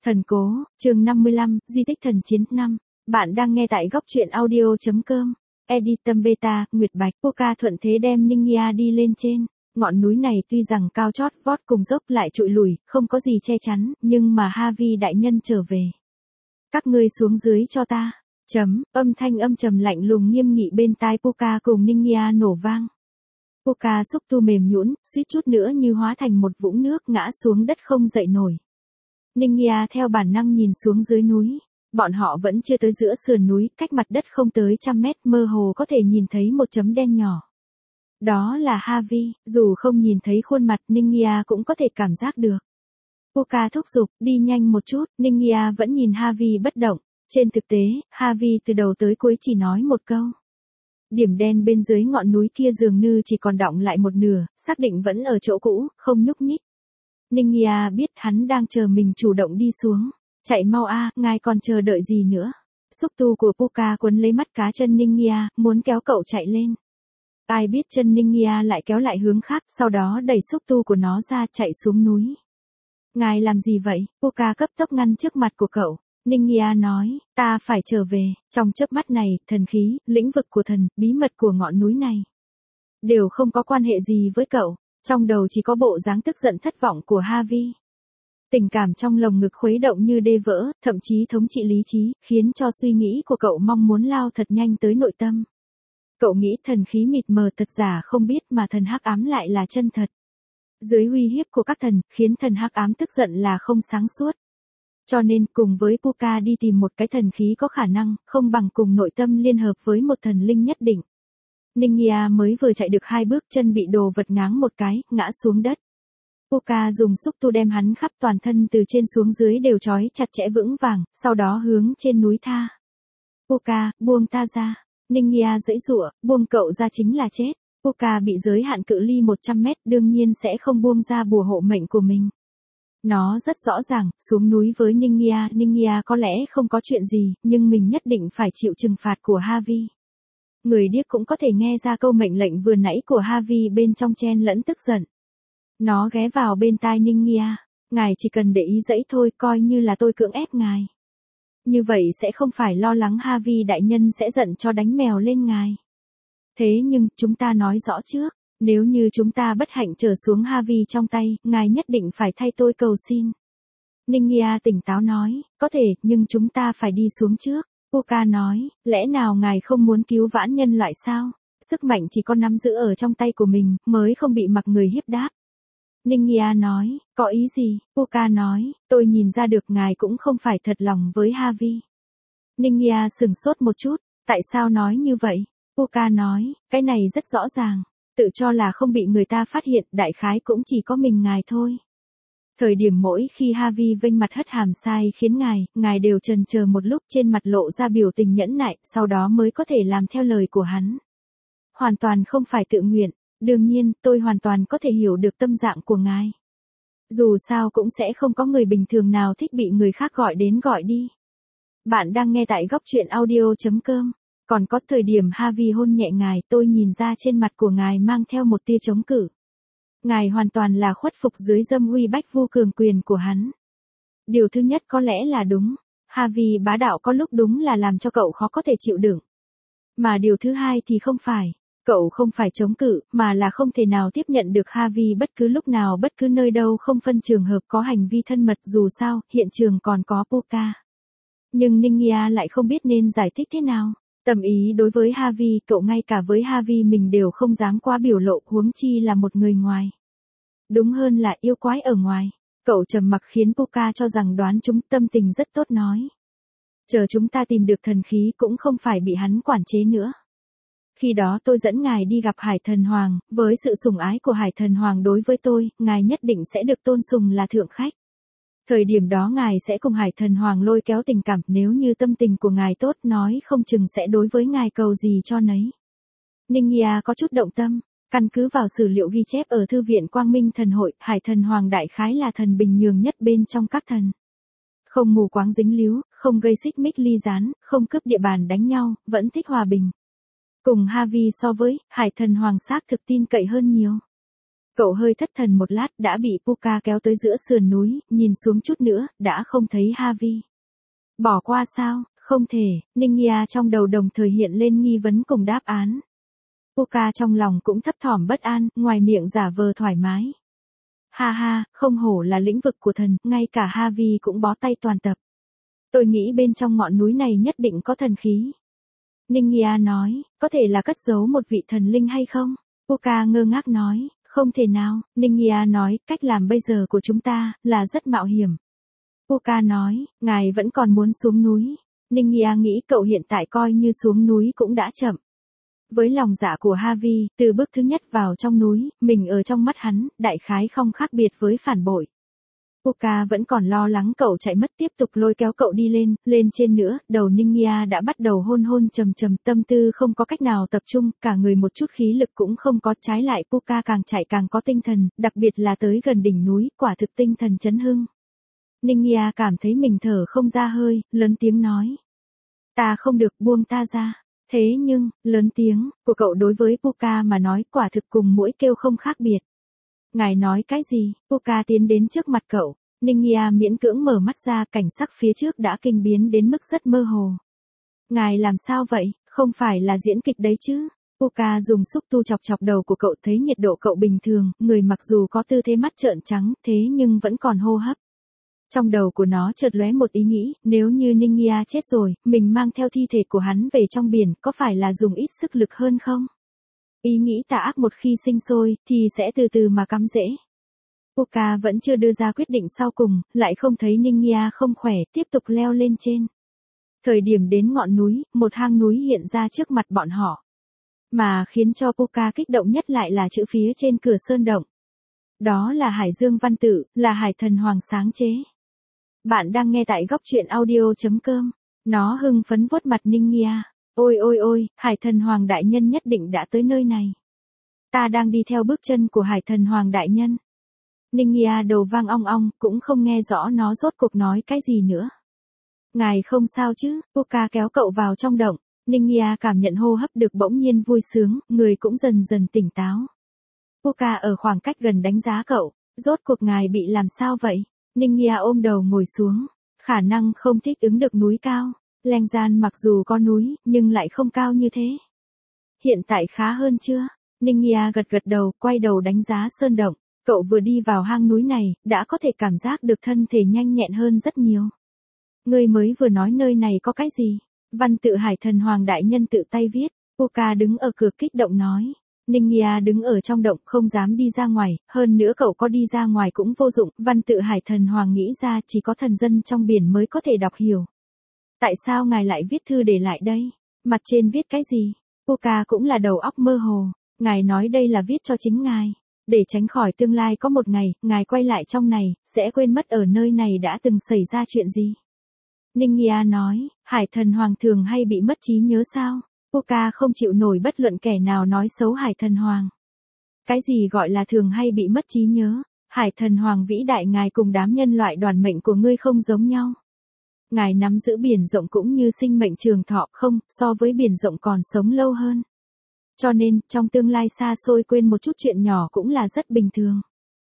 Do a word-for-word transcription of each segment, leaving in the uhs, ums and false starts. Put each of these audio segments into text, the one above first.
Thần cố, chương năm mươi lăm, di tích thần chiến năm. Bạn đang nghe tại góc truyện audio.com. Editum Beta, Nguyệt Bạch, Puka thuận thế đem Ningya đi lên trên. Ngọn núi này tuy rằng cao chót vót cùng dốc lại trụi lùi, không có gì che chắn, nhưng mà Havi đại nhân trở về. Các ngươi xuống dưới cho ta. Chấm, âm thanh âm trầm lạnh lùng nghiêm nghị bên tai Puka cùng Ningya nổ vang. Puka xúc tu mềm nhũn, suýt chút nữa như hóa thành một vũng nước ngã xuống đất không dậy nổi. Ningya theo bản năng nhìn xuống dưới núi. Bọn họ vẫn chưa tới giữa sườn núi, cách mặt đất không tới trăm mét, mơ hồ có thể nhìn thấy một chấm đen nhỏ. Đó là Havi, dù không nhìn thấy khuôn mặt, Ningya cũng có thể cảm giác được. Puka thúc giục, đi nhanh một chút, Ningya vẫn nhìn Havi bất động. Trên thực tế, Havi từ đầu tới cuối chỉ nói một câu. Điểm đen bên dưới ngọn núi kia dường như chỉ còn đọng lại một nửa, xác định vẫn ở chỗ cũ, không nhúc nhích. Ningya biết hắn đang chờ mình chủ động đi xuống. Chạy mau a, ngài còn chờ đợi gì nữa? Xúc tu của Puka quấn lấy mắt cá chân Ningya, muốn kéo cậu chạy lên. Ai biết chân Ningya lại kéo lại hướng khác, sau đó đẩy xúc tu của nó ra chạy xuống núi. Ngài làm gì vậy? Puka cấp tốc ngăn trước mặt của cậu. Ningya nói, ta phải trở về. Trong chớp mắt này, thần khí, lĩnh vực của thần, bí mật của ngọn núi này đều không có quan hệ gì với cậu. Trong đầu chỉ có bộ dáng tức giận thất vọng của Havi. Tình cảm trong lồng ngực khuấy động như đê vỡ, thậm chí thống trị lý trí, khiến cho suy nghĩ của cậu mong muốn lao thật nhanh tới nội tâm. Cậu nghĩ thần khí mịt mờ thật giả không biết mà thần hắc ám lại là chân thật. Dưới uy hiếp của các thần, khiến thần hắc ám tức giận là không sáng suốt. Cho nên cùng với Puka đi tìm một cái thần khí có khả năng, không bằng cùng nội tâm liên hợp với một thần linh nhất định. Ningya mới vừa chạy được hai bước, chân bị đồ vật ngáng một cái, ngã xuống đất. Puka dùng xúc tu đem hắn khắp toàn thân từ trên xuống dưới đều trói chặt chẽ vững vàng, sau đó hướng trên núi tha. Puka, buông ta ra. Ningya giãy giụa, buông cậu ra chính là chết. Puka bị giới hạn cự ly một trăm mét, đương nhiên sẽ không buông ra bùa hộ mệnh của mình. Nó rất rõ ràng, xuống núi với Ningya, Ningya có lẽ không có chuyện gì, nhưng mình nhất định phải chịu trừng phạt của Havi. Người điếc cũng có thể nghe ra câu mệnh lệnh vừa nãy của Havi bên trong chen lẫn tức giận. Nó ghé vào bên tai Ningya, ngài chỉ cần để ý dãy thôi, coi như là tôi cưỡng ép ngài. Như vậy sẽ không phải lo lắng Havi đại nhân sẽ giận cho đánh mèo lên ngài. Thế nhưng, chúng ta nói rõ trước, nếu như chúng ta bất hạnh trở xuống Havi trong tay, ngài nhất định phải thay tôi cầu xin. Ningya tỉnh táo nói, có thể, nhưng chúng ta phải đi xuống trước. Puka nói, lẽ nào ngài không muốn cứu vãn nhân loại sao? Sức mạnh chỉ có nắm giữ ở trong tay của mình, mới không bị mặc người hiếp đáp. Ningya nói, có ý gì? Puka nói, tôi nhìn ra được ngài cũng không phải thật lòng với Havi. Ningya sừng sốt một chút, tại sao nói như vậy? Puka nói, cái này rất rõ ràng, tự cho là không bị người ta phát hiện, đại khái cũng chỉ có mình ngài thôi. Thời điểm mỗi khi Havi vênh mặt hất hàm sai khiến ngài, ngài đều chần chờ một lúc, trên mặt lộ ra biểu tình nhẫn nại, sau đó mới có thể làm theo lời của hắn. Hoàn toàn không phải tự nguyện. Đương nhiên, tôi hoàn toàn có thể hiểu được tâm trạng của ngài. Dù sao cũng sẽ không có người bình thường nào thích bị người khác gọi đến gọi đi. Bạn đang nghe tại góc truyện audio.com. Còn có thời điểm Havi hôn nhẹ ngài, tôi nhìn ra trên mặt của ngài mang theo một tia chống cự. Ngài hoàn toàn là khuất phục dưới dâm uy bách vu cường quyền của hắn. Điều thứ nhất có lẽ là đúng. Havi bá đạo có lúc đúng là làm cho cậu khó có thể chịu đựng. Mà điều thứ hai thì không phải. Cậu không phải chống cự, mà là không thể nào tiếp nhận được Havi bất cứ lúc nào bất cứ nơi đâu không phân trường hợp có hành vi thân mật, dù sao, hiện trường còn có Puka. Nhưng Ningya lại không biết nên giải thích thế nào. Tầm ý đối với Havi, cậu ngay cả với Havi mình đều không dám quá biểu lộ, huống chi là một người ngoài. Đúng hơn là yêu quái ở ngoài. Cậu trầm mặc khiến Puka cho rằng đoán chúng, tâm tình rất tốt nói. Chờ chúng ta tìm được thần khí cũng không phải bị hắn quản chế nữa. Khi đó tôi dẫn ngài đi gặp Hải Thần Hoàng, với sự sủng ái của Hải Thần Hoàng đối với tôi, ngài nhất định sẽ được tôn sùng là thượng khách. Thời điểm đó ngài sẽ cùng Hải Thần Hoàng lôi kéo tình cảm, nếu như tâm tình của ngài tốt nói không chừng sẽ đối với ngài cầu gì cho nấy. Ningya có chút động tâm, căn cứ vào sử liệu ghi chép ở Thư viện Quang Minh Thần Hội, Hải Thần Hoàng đại khái là thần bình nhường nhất bên trong các thần. Không mù quáng dính líu, không gây xích mích ly gián, không cướp địa bàn đánh nhau, vẫn thích hòa bình. Cùng Havi so với, Hải Thần Hoàng xác thực tin cậy hơn nhiều. Cậu hơi thất thần một lát đã bị Puka kéo tới giữa sườn núi, nhìn xuống chút nữa, đã không thấy Havi. Bỏ qua sao, không thể, Ningia trong đầu đồng thời hiện lên nghi vấn cùng đáp án. Puka trong lòng cũng thấp thỏm bất an, ngoài miệng giả vờ thoải mái. Ha ha, không hổ là lĩnh vực của thần, ngay cả Havi cũng bó tay toàn tập. Tôi nghĩ bên trong ngọn núi này nhất định có thần khí. Ningia nói, có thể là cất giấu một vị thần linh hay không? Puka ngơ ngác nói, không thể nào, Ningia nói, cách làm bây giờ của chúng ta, là rất mạo hiểm. Puka nói, ngài vẫn còn muốn xuống núi. Ningia nghĩ cậu hiện tại coi như xuống núi cũng đã chậm. Với lòng dạ của Havi, từ bước thứ nhất vào trong núi, mình ở trong mắt hắn, đại khái không khác biệt với phản bội. Puka vẫn còn lo lắng cậu chạy mất tiếp tục lôi kéo cậu đi lên, lên trên nữa, đầu Ningia đã bắt đầu hôn hôn trầm trầm, tâm tư không có cách nào tập trung, cả người một chút khí lực cũng không có, trái lại Puka càng chạy càng có tinh thần, đặc biệt là tới gần đỉnh núi, quả thực tinh thần chấn hưng. Ningia cảm thấy mình thở không ra hơi, lớn tiếng nói. Ta không được, buông ta ra. Thế nhưng, lớn tiếng, của cậu đối với Puka mà nói quả thực cùng mũi kêu không khác biệt. Ngài nói cái gì? Puka tiến đến trước mặt cậu. Ningia miễn cưỡng mở mắt ra, cảnh sắc phía trước đã kinh biến đến mức rất mơ hồ. Ngài làm sao vậy? Không phải là diễn kịch đấy chứ? Puka dùng xúc tu chọc chọc đầu của cậu, thấy nhiệt độ cậu bình thường, người mặc dù có tư thế mắt trợn trắng, thế nhưng vẫn còn hô hấp. Trong đầu của nó chợt lóe một ý nghĩ, nếu như Ningia chết rồi, mình mang theo thi thể của hắn về trong biển, có phải là dùng ít sức lực hơn không? Ý nghĩ tà ác một khi sinh sôi, thì sẽ từ từ mà cắm rễ. Puka vẫn chưa đưa ra quyết định sau cùng, lại không thấy Ningia không khỏe, tiếp tục leo lên trên. Thời điểm đến ngọn núi, một hang núi hiện ra trước mặt bọn họ. Mà khiến cho Puka kích động nhất lại là chữ phía trên cửa sơn động. Đó là Hải Dương văn tự, là Hải Thần Hoàng sáng chế. Bạn đang nghe tại góc truyện audio chấm com. Nó hưng phấn vuốt mặt Ningia. Ôi ôi ôi, Hải Thần Hoàng đại nhân nhất định đã tới nơi này. Ta đang đi theo bước chân của Hải Thần Hoàng đại nhân. Ningia đầu vang ong ong, cũng không nghe rõ nó rốt cuộc nói cái gì nữa. Ngài không sao chứ? Puka kéo cậu vào trong động. Ningia cảm nhận hô hấp được bỗng nhiên vui sướng, người cũng dần dần tỉnh táo. Puka ở khoảng cách gần đánh giá cậu. Rốt cuộc ngài bị làm sao vậy? Ningia ôm đầu ngồi xuống. Khả năng không thích ứng được núi cao. Leng Gian mặc dù có núi, nhưng lại không cao như thế. Hiện tại khá hơn chưa? Ningia gật gật đầu, quay đầu đánh giá sơn động. Cậu vừa đi vào hang núi này, đã có thể cảm giác được thân thể nhanh nhẹn hơn rất nhiều. Ngươi mới vừa nói nơi này có cái gì? Văn tự Hải Thần Hoàng đại nhân tự tay viết. Puka đứng ở cửa kích động nói. Ningia đứng ở trong động không dám đi ra ngoài, hơn nữa cậu có đi ra ngoài cũng vô dụng, văn tự Hải Thần Hoàng nghĩ ra chỉ có thần dân trong biển mới có thể đọc hiểu. Tại sao ngài lại viết thư để lại đây? Mặt trên viết cái gì? Puka cũng là đầu óc mơ hồ, ngài nói đây là viết cho chính ngài. Để tránh khỏi tương lai có một ngày, ngài quay lại trong này, sẽ quên mất ở nơi này đã từng xảy ra chuyện gì. Ningia nói, Hải Thần Hoàng thường hay bị mất trí nhớ sao? Puka không chịu nổi bất luận kẻ nào nói xấu Hải Thần Hoàng. Cái gì gọi là thường hay bị mất trí nhớ? Hải Thần Hoàng vĩ đại ngài cùng đám nhân loại đoàn mệnh của ngươi không giống nhau. Ngài nắm giữ biển rộng cũng như sinh mệnh trường thọ không, so với biển rộng còn sống lâu hơn. Cho nên, trong tương lai xa xôi quên một chút chuyện nhỏ cũng là rất bình thường.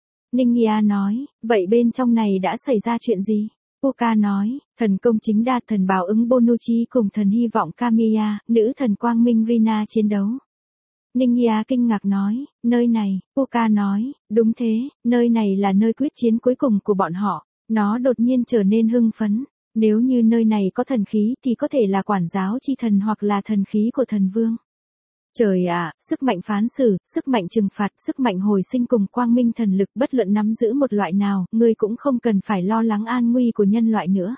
Ningia nói, vậy bên trong này đã xảy ra chuyện gì? Puka nói, thần công chính đa thần báo ứng Bonucci cùng thần hy vọng Kamiya, nữ thần quang minh Rina chiến đấu. Ningia kinh ngạc nói, nơi này, Puka nói, đúng thế, nơi này là nơi quyết chiến cuối cùng của bọn họ. Nó đột nhiên trở nên hưng phấn. Nếu như nơi này có thần khí thì có thể là quản giáo chi thần hoặc là thần khí của thần vương. Trời ạ, sức mạnh phán xử, sức mạnh trừng phạt, sức mạnh hồi sinh cùng quang minh thần lực bất luận nắm giữ một loại nào, ngươi cũng không cần phải lo lắng an nguy của nhân loại nữa.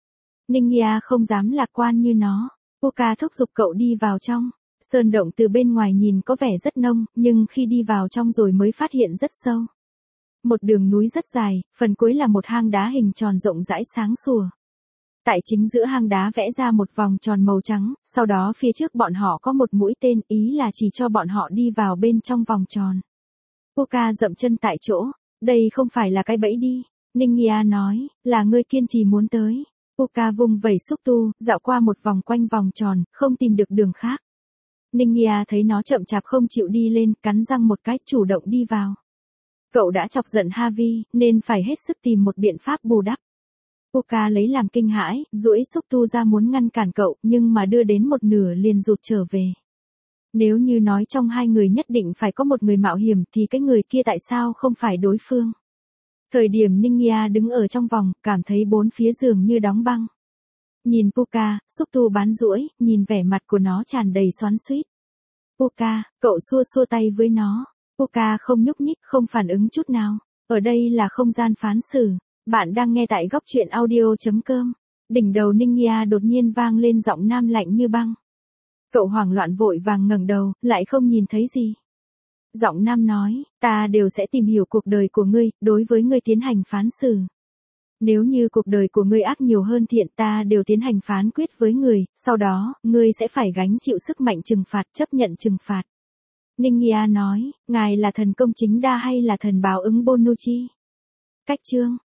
Ningia không dám lạc quan như nó. Puka thúc giục cậu đi vào trong. Sơn động từ bên ngoài nhìn có vẻ rất nông, nhưng khi đi vào trong rồi mới phát hiện rất sâu. Một đường núi rất dài, phần cuối là một hang đá hình tròn rộng rãi sáng sủa. Tại chính giữa hang đá vẽ ra một vòng tròn màu trắng, sau đó phía trước bọn họ có một mũi tên, ý là chỉ cho bọn họ đi vào bên trong vòng tròn. Puka dậm chân tại chỗ, đây không phải là cái bẫy đi. Ningia nói, là ngươi kiên trì muốn tới. Puka vung vẩy xúc tu, dạo qua một vòng quanh vòng tròn, không tìm được đường khác. Ningia thấy nó chậm chạp không chịu đi lên, cắn răng một cái, chủ động đi vào. Cậu đã chọc giận Harvey, nên phải hết sức tìm một biện pháp bù đắp. Puka lấy làm kinh hãi, duỗi xúc tu ra muốn ngăn cản cậu, nhưng mà đưa đến một nửa liền rụt trở về. Nếu như nói trong hai người nhất định phải có một người mạo hiểm thì cái người kia tại sao không phải đối phương? Thời điểm Ningya đứng ở trong vòng, cảm thấy bốn phía giường như đóng băng. Nhìn Puka, xúc tu bán duỗi, nhìn vẻ mặt của nó tràn đầy xoắn xuýt. Puka, cậu xua xua tay với nó. Puka không nhúc nhích, không phản ứng chút nào. Ở đây là không gian phán xử. Bạn đang nghe tại góc truyện audio chấm com. Đỉnh đầu Ningya đột nhiên vang lên giọng nam lạnh như băng. Cậu hoảng loạn vội vàng ngẩng đầu, lại không nhìn thấy gì. Giọng nam nói, ta đều sẽ tìm hiểu cuộc đời của ngươi, đối với ngươi tiến hành phán xử. Nếu như cuộc đời của ngươi ác nhiều hơn thiện ta đều tiến hành phán quyết với người, sau đó, ngươi sẽ phải gánh chịu sức mạnh trừng phạt, chấp nhận trừng phạt. Ningya nói, ngài là thần công chính đa hay là thần báo ứng Bonucci? Cách chương